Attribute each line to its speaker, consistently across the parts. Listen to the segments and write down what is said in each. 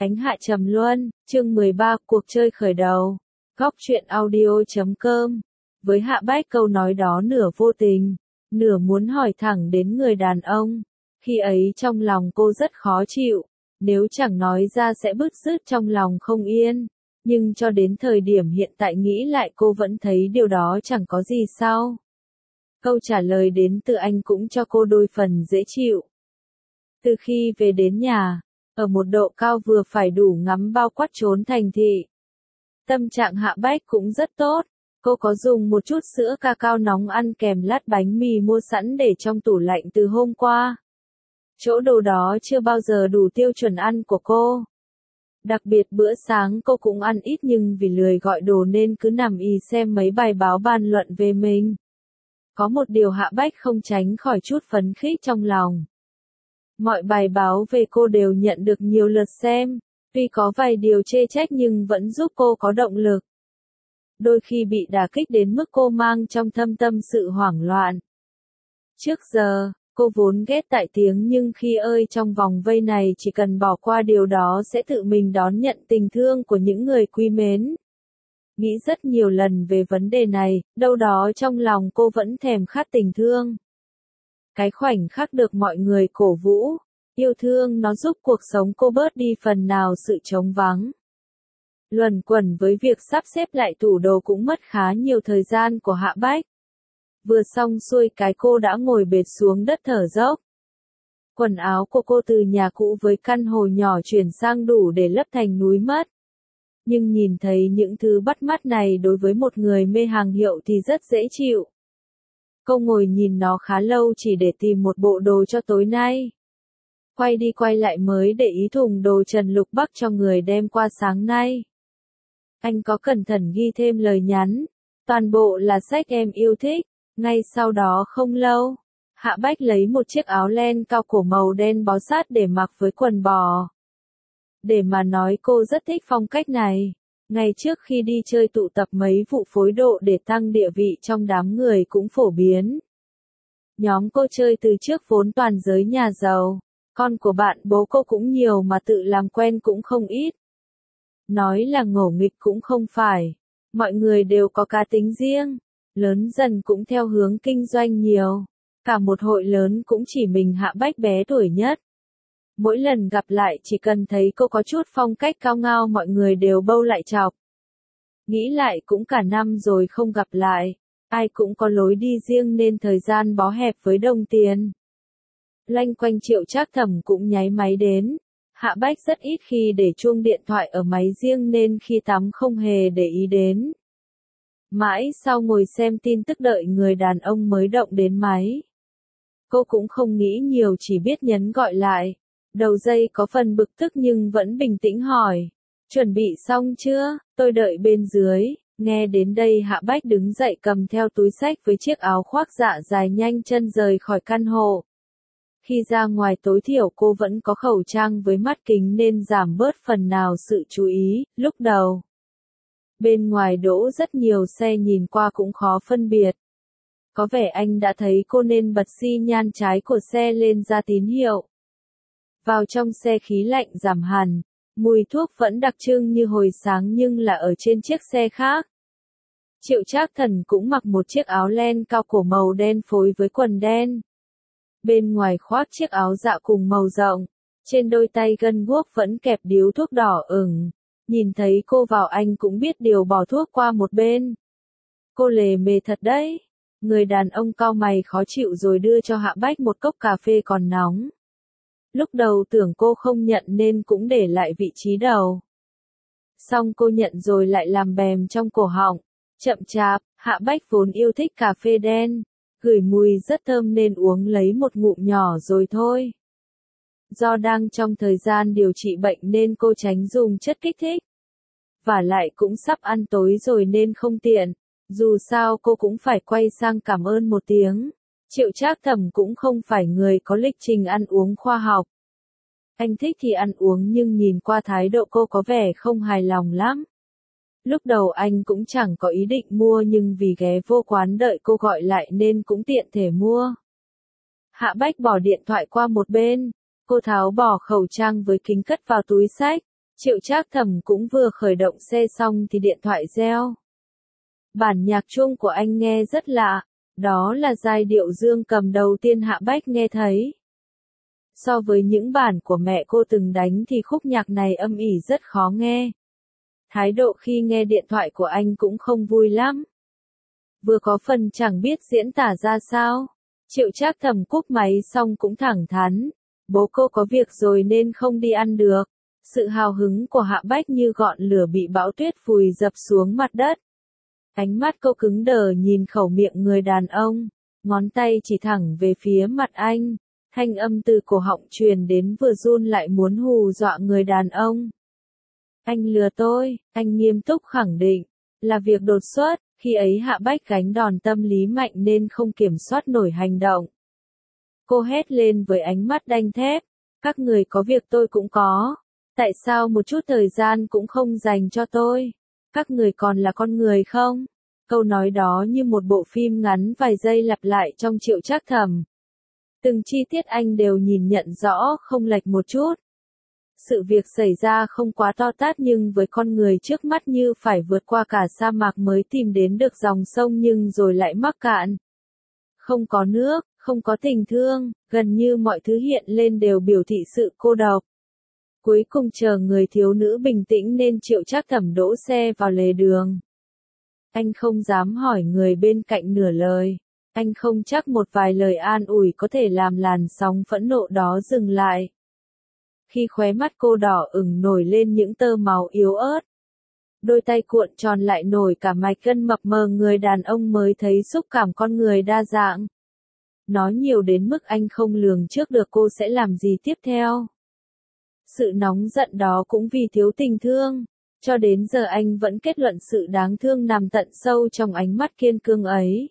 Speaker 1: Ánh Hạ Trầm Luân, chương 13, cuộc chơi khởi đầu. Góc truyện audio.com. Với Hạ Bách câu nói đó nửa vô tình, nửa muốn hỏi thẳng đến người đàn ông. Khi ấy trong lòng cô rất khó chịu, nếu chẳng nói ra sẽ bứt rứt trong lòng không yên. Nhưng cho đến thời điểm hiện tại nghĩ lại cô vẫn thấy điều đó chẳng có gì sao. Câu trả lời đến từ anh cũng cho cô đôi phần dễ chịu. Từ khi về đến nhà, ở một độ cao vừa phải đủ ngắm bao quát trốn thành thị. Tâm trạng Hạ Bách cũng rất tốt, cô có dùng một chút sữa cacao nóng ăn kèm lát bánh mì mua sẵn để trong tủ lạnh từ hôm qua. Chỗ đồ đó chưa bao giờ đủ tiêu chuẩn ăn của cô. Đặc biệt bữa sáng cô cũng ăn ít nhưng vì lười gọi đồ nên cứ nằm ì xem mấy bài báo bàn luận về mình. Có một điều Hạ Bách không tránh khỏi chút phấn khích trong lòng. Mọi bài báo về cô đều nhận được nhiều lượt xem, tuy có vài điều chê trách nhưng vẫn giúp cô có động lực. Đôi khi bị đả kích đến mức cô mang trong thâm tâm sự hoảng loạn. Trước giờ, cô vốn ghét tại tiếng nhưng khi ơi trong vòng vây này chỉ cần bỏ qua điều đó sẽ tự mình đón nhận tình thương của những người quý mến. Nghĩ rất nhiều lần về vấn đề này, đâu đó trong lòng cô vẫn thèm khát tình thương. Cái khoảnh khắc được mọi người cổ vũ, yêu thương nó giúp cuộc sống cô bớt đi phần nào sự trống vắng. Luẩn quẩn với việc sắp xếp lại tủ đồ cũng mất khá nhiều thời gian của Hạ Bách. Vừa xong xuôi cái cô đã ngồi bệt xuống đất thở dốc. Quần áo của cô từ nhà cũ với căn hồ nhỏ chuyển sang đủ để lấp thành núi mất. Nhưng nhìn thấy những thứ bắt mắt này đối với một người mê hàng hiệu thì rất dễ chịu. Cô ngồi nhìn nó khá lâu chỉ để tìm một bộ đồ cho tối nay. Quay đi quay lại mới để ý thùng đồ Trần Lục Bắc cho người đem qua sáng nay. Anh có cẩn thận ghi thêm lời nhắn. Toàn bộ là sách em yêu thích. Ngay sau đó không lâu, Hạ Bách lấy một chiếc áo len cao cổ màu đen bó sát để mặc với quần bò. Để mà nói cô rất thích phong cách này. Ngày trước khi đi chơi tụ tập mấy vụ phối độ để tăng địa vị trong đám người cũng phổ biến. Nhóm cô chơi từ trước vốn toàn giới nhà giàu. Con của bạn bố cô cũng nhiều mà tự làm quen cũng không ít. Nói là ngổ nghịch cũng không phải. Mọi người đều có cá tính riêng. Lớn dần cũng theo hướng kinh doanh nhiều. Cả một hội lớn cũng chỉ mình Hạ Bách bé tuổi nhất. Mỗi lần gặp lại chỉ cần thấy cô có chút phong cách cao ngao mọi người đều bâu lại chọc. Nghĩ lại cũng cả năm rồi không gặp lại. Ai cũng có lối đi riêng nên thời gian bó hẹp với đồng tiền. Loanh quanh Triệu Trác Thẩm cũng nháy máy đến. Hạ Bách rất ít khi để chuông điện thoại ở máy riêng nên khi tắm không hề để ý đến. Mãi sau ngồi xem tin tức đợi người đàn ông mới động đến máy. Cô cũng không nghĩ nhiều chỉ biết nhấn gọi lại. Đầu dây có phần bực tức nhưng vẫn bình tĩnh hỏi. Chuẩn bị xong chưa? Tôi đợi bên dưới. Nghe đến đây Hạ Bách đứng dậy cầm theo túi xách với chiếc áo khoác dạ dài nhanh chân rời khỏi căn hộ. Khi ra ngoài tối thiểu cô vẫn có khẩu trang với mắt kính nên giảm bớt phần nào sự chú ý, lúc đầu. Bên ngoài đỗ rất nhiều xe nhìn qua cũng khó phân biệt. Có vẻ anh đã thấy cô nên bật xi nhan trái của xe lên ra tín hiệu. Vào trong xe khí lạnh giảm hẳn, mùi thuốc vẫn đặc trưng như hồi sáng nhưng là ở trên chiếc xe khác. Triệu Trác Thần cũng mặc một chiếc áo len cao cổ màu đen phối với quần đen. Bên ngoài khoác chiếc áo dạ cùng màu rộng, trên đôi tay gân guốc vẫn kẹp điếu thuốc đỏ ửng. Nhìn thấy cô vào anh cũng biết điều bỏ thuốc qua một bên. Cô lề mề thật đấy. Người đàn ông cau mày khó chịu rồi đưa cho Hạ Bách một cốc cà phê còn nóng. Lúc đầu tưởng cô không nhận nên cũng để lại vị trí đầu. Xong cô nhận rồi lại làm bèm trong cổ họng. Chậm chạp, Hạ Bách vốn yêu thích cà phê đen. Gửi mùi rất thơm nên uống lấy một ngụm nhỏ rồi thôi. Do đang trong thời gian điều trị bệnh nên cô tránh dùng chất kích thích. Vả lại cũng sắp ăn tối rồi nên không tiện. Dù sao cô cũng phải quay sang cảm ơn một tiếng. Triệu Trác Thẩm cũng không phải người có lịch trình ăn uống khoa học. Anh thích thì ăn uống nhưng nhìn qua thái độ cô có vẻ không hài lòng lắm. Lúc đầu anh cũng chẳng có ý định mua nhưng vì ghé vô quán đợi cô gọi lại nên cũng tiện thể mua. Hạ Bách bỏ điện thoại qua một bên. Cô tháo bỏ khẩu trang với kính cất vào túi xách. Triệu Trác Thẩm cũng vừa khởi động xe xong thì điện thoại reo. Bản nhạc chuông của anh nghe rất lạ, đó là giai điệu dương cầm đầu tiên Hạ Bách nghe thấy. So với những bản của mẹ cô từng đánh thì khúc nhạc này âm ỉ rất khó nghe. Thái độ khi nghe điện thoại của anh cũng không vui lắm. Vừa có phần chẳng biết diễn tả ra sao. Triệu Trác Thẩm cúp máy xong cũng thẳng thắn. Bố cô có việc rồi nên không đi ăn được. Sự hào hứng của Hạ Bách như gọn lửa bị bão tuyết vùi dập xuống mặt đất. Ánh mắt cô cứng đờ nhìn khẩu miệng người đàn ông. Ngón tay chỉ thẳng về phía mặt anh. Thanh âm từ cổ họng truyền đến vừa run lại muốn hù dọa người đàn ông. Anh lừa tôi, anh nghiêm túc khẳng định. Là việc đột xuất, khi ấy Hạ Bách gánh đòn tâm lý mạnh nên không kiểm soát nổi hành động. Cô hét lên với ánh mắt đanh thép. Các người có việc tôi cũng có. Tại sao một chút thời gian cũng không dành cho tôi? Các người còn là con người không? Câu nói đó như một bộ phim ngắn vài giây lặp lại trong Triệu Trác Thẩm. Từng chi tiết anh đều nhìn nhận rõ không lệch một chút. Sự việc xảy ra không quá to tát nhưng với con người trước mắt như phải vượt qua cả sa mạc mới tìm đến được dòng sông nhưng rồi lại mắc cạn. Không có nước, không có tình thương, gần như mọi thứ hiện lên đều biểu thị sự cô độc. Cuối cùng chờ người thiếu nữ bình tĩnh nên Triệu Trác Thẩm đỗ xe vào lề đường. Anh không dám hỏi người bên cạnh nửa lời. Anh không chắc một vài lời an ủi có thể làm làn sóng phẫn nộ đó dừng lại. Khi khóe mắt cô đỏ ửng nổi lên những tơ máu yếu ớt. Đôi tay cuộn tròn lại nổi cả mạch cân mập mờ người đàn ông mới thấy xúc cảm con người đa dạng. Nói nhiều đến mức anh không lường trước được cô sẽ làm gì tiếp theo. Sự nóng giận đó cũng vì thiếu tình thương. Cho đến giờ anh vẫn kết luận sự đáng thương nằm tận sâu trong ánh mắt kiên cương ấy.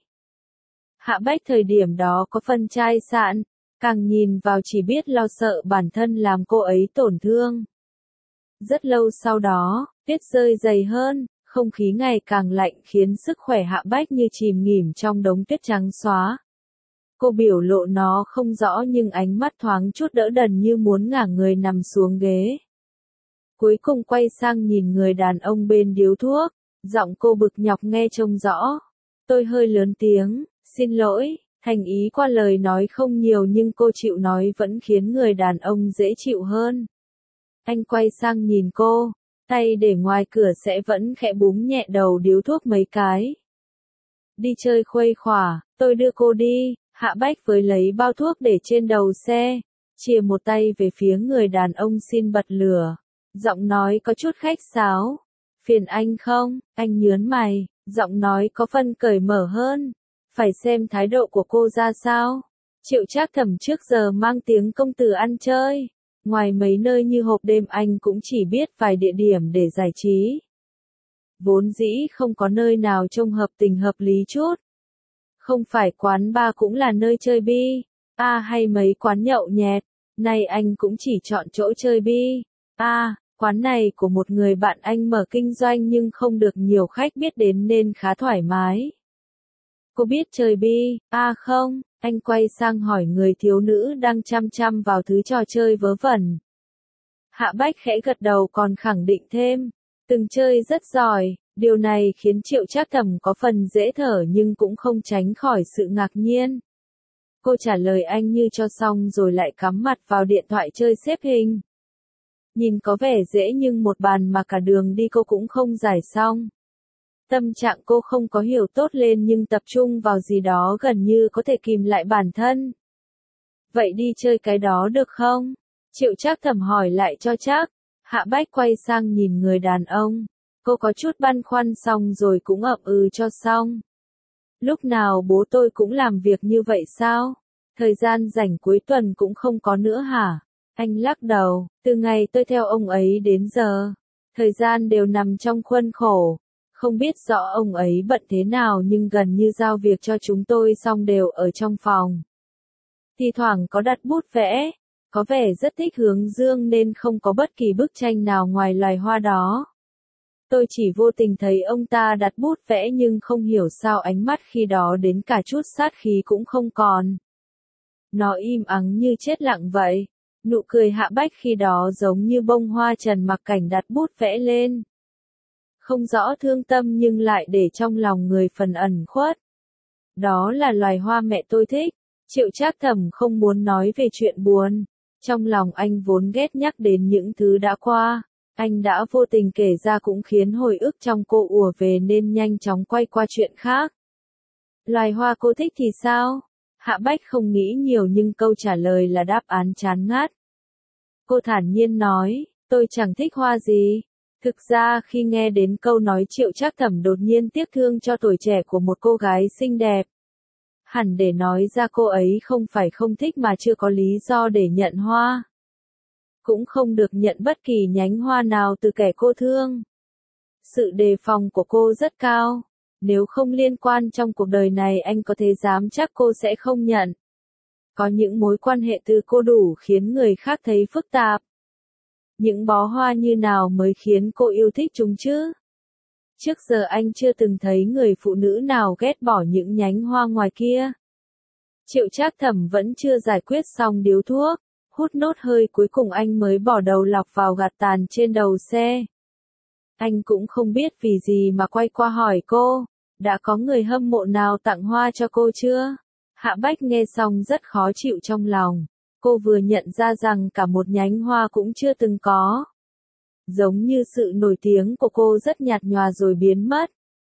Speaker 1: Hạ Bách thời điểm đó có phần chai sạn, càng nhìn vào chỉ biết lo sợ bản thân làm cô ấy tổn thương. Rất lâu sau đó, tuyết rơi dày hơn, không khí ngày càng lạnh khiến sức khỏe Hạ Bách như chìm nghỉm trong đống tuyết trắng xóa. Cô biểu lộ nó không rõ nhưng ánh mắt thoáng chút đỡ đần như muốn ngả người nằm xuống ghế. Cuối cùng quay sang nhìn người đàn ông bên điếu thuốc, giọng cô bực nhọc nghe trông rõ. Tôi hơi lớn tiếng, xin lỗi, thành ý qua lời nói không nhiều nhưng cô chịu nói vẫn khiến người đàn ông dễ chịu hơn. Anh quay sang nhìn cô, tay để ngoài cửa sẽ vẫn khẽ búng nhẹ đầu điếu thuốc mấy cái. Đi chơi khuây khỏa, tôi đưa cô đi. Hạ Bách với lấy bao thuốc để trên đầu xe, chìa một tay về phía người đàn ông xin bật lửa. Giọng nói có chút khách sáo. Phiền anh không? Anh nhớn mày, giọng nói có phần cởi mở hơn. Phải xem thái độ của cô ra sao. Triệu Trác Thẩm trước giờ mang tiếng công tử ăn chơi. Ngoài mấy nơi như hộp đêm anh cũng chỉ biết vài địa điểm để giải trí. Vốn dĩ không có nơi nào trông hợp tình hợp lý chút. Không phải quán bar cũng là nơi chơi bi, hay mấy quán nhậu nhẹt, nay anh cũng chỉ chọn chỗ chơi bi. Quán này của một người bạn anh mở kinh doanh nhưng không được nhiều khách biết đến nên khá thoải mái. Cô biết chơi bi, không, anh quay sang hỏi người thiếu nữ đang chăm chăm vào thứ trò chơi vớ vẩn. Hạ Bách khẽ gật đầu còn khẳng định thêm, từng chơi rất giỏi. Điều này khiến Triệu Trác Thẩm có phần dễ thở nhưng cũng không tránh khỏi sự ngạc nhiên. Cô trả lời anh như cho xong rồi lại cắm mặt vào điện thoại chơi xếp hình. Nhìn có vẻ dễ nhưng một bàn mà cả đường đi cô cũng không giải xong. Tâm trạng cô không có hiểu tốt lên nhưng tập trung vào gì đó gần như có thể kìm lại bản thân. Vậy đi chơi cái đó được không? Triệu Trác Thẩm hỏi lại cho chắc. Hạ Bách quay sang nhìn người đàn ông. Cô có chút băn khoăn xong rồi cũng ậm ừ cho xong. Lúc nào bố tôi cũng làm việc như vậy sao? Thời gian rảnh cuối tuần cũng không có nữa hả? Anh lắc đầu, từ ngày tôi theo ông ấy đến giờ, thời gian đều nằm trong khuôn khổ. Không biết rõ ông ấy bận thế nào nhưng gần như giao việc cho chúng tôi xong đều ở trong phòng. Thì thoảng có đặt bút vẽ, có vẻ rất thích hướng dương nên không có bất kỳ bức tranh nào ngoài loài hoa đó. Tôi chỉ vô tình thấy ông ta đặt bút vẽ nhưng không hiểu sao ánh mắt khi đó đến cả chút sát khí cũng không còn. Nó im ắng như chết lặng vậy. Nụ cười Hạ Bách khi đó giống như bông hoa Trần Mặc Cảnh đặt bút vẽ lên. Không rõ thương tâm nhưng lại để trong lòng người phần ẩn khuất. Đó là loài hoa mẹ tôi thích. Triệu Trác Thẩm không muốn nói về chuyện buồn. Trong lòng anh vốn ghét nhắc đến những thứ đã qua. Anh đã vô tình kể ra cũng khiến hồi ức trong cô ùa về nên nhanh chóng quay qua chuyện khác. Loài hoa cô thích thì sao? Hạ Bách không nghĩ nhiều nhưng câu trả lời là đáp án chán ngắt. Cô thản nhiên nói, tôi chẳng thích hoa gì. Thực ra khi nghe đến câu nói Triệu Trác Thẩm đột nhiên tiếc thương cho tuổi trẻ của một cô gái xinh đẹp. Hẳn để nói ra cô ấy không phải không thích mà chưa có lý do để nhận hoa. Cũng không được nhận bất kỳ nhánh hoa nào từ kẻ cô thương. Sự đề phòng của cô rất cao. Nếu không liên quan trong cuộc đời này anh có thể dám chắc cô sẽ không nhận. Có những mối quan hệ từ cô đủ khiến người khác thấy phức tạp. Những bó hoa như nào mới khiến cô yêu thích chúng chứ? Trước giờ anh chưa từng thấy người phụ nữ nào ghét bỏ những nhánh hoa ngoài kia. Triệu Trác Thẩm vẫn chưa giải quyết xong điếu thuốc. Hút nốt hơi cuối cùng anh mới bỏ đầu lọc vào gạt tàn trên đầu xe. Anh cũng không biết vì gì mà quay qua hỏi cô, đã có người hâm mộ nào tặng hoa cho cô chưa? Hạ Bách nghe xong rất khó chịu trong lòng. Cô vừa nhận ra rằng cả một nhánh hoa cũng chưa từng có. Giống như sự nổi tiếng của cô rất nhạt nhòa rồi biến mất.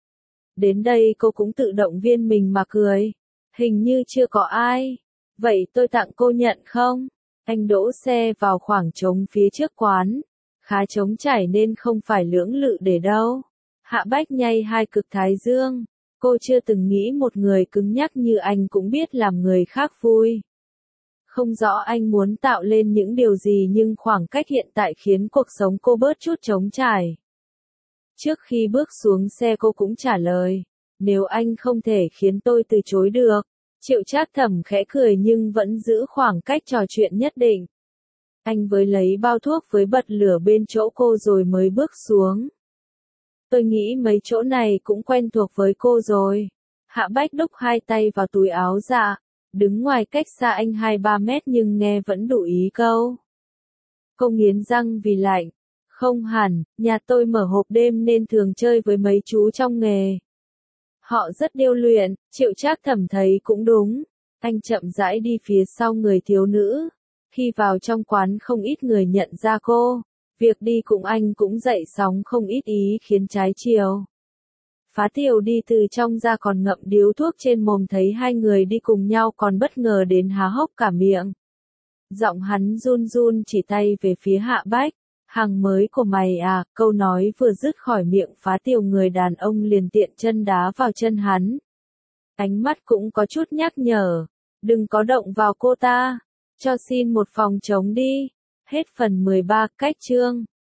Speaker 1: Đến đây cô cũng tự động viên mình mà cười. Hình như chưa có ai. Vậy tôi tặng cô nhận không? Anh đỗ xe vào khoảng trống phía trước quán. Khá trống trải nên không phải lưỡng lự để đâu. Hạ Bách nhay hai cực thái dương. Cô chưa từng nghĩ một người cứng nhắc như anh cũng biết làm người khác vui. Không rõ anh muốn tạo lên những điều gì nhưng khoảng cách hiện tại khiến cuộc sống cô bớt chút trống trải. Trước khi bước xuống xe cô cũng trả lời. Nếu anh không thể khiến tôi từ chối được. Triệu Trác Thẩm khẽ cười nhưng vẫn giữ khoảng cách trò chuyện nhất định. Anh với lấy bao thuốc với bật lửa bên chỗ cô rồi mới bước xuống. Tôi nghĩ mấy chỗ này cũng quen thuộc với cô rồi. Hạ Bách đúc hai tay vào túi áo dạ. Đứng ngoài cách xa anh 2-3 mét nhưng nghe vẫn đủ ý câu. Cô nghiến răng vì lạnh. Không hẳn, nhà tôi mở hộp đêm nên thường chơi với mấy chú trong nghề. Họ rất điêu luyện, Triệu Trác Thẩm thấy cũng đúng. Anh chậm rãi đi phía sau người thiếu nữ. Khi vào trong quán không ít người nhận ra cô. Việc đi cùng anh cũng dậy sóng không ít ý khiến trái chiều. Phá Tiểu đi từ trong ra còn ngậm điếu thuốc trên mồm thấy hai người đi cùng nhau còn bất ngờ đến há hốc cả miệng. Giọng hắn run run chỉ tay về phía Hạ Bách. Hàng mới của mày à, câu nói vừa dứt khỏi miệng Phá Tiểu người đàn ông liền tiện chân đá vào chân hắn. Ánh mắt cũng có chút nhắc nhở. Đừng có động vào cô ta. Cho xin một phòng trống đi. Hết phần 13 cách chương.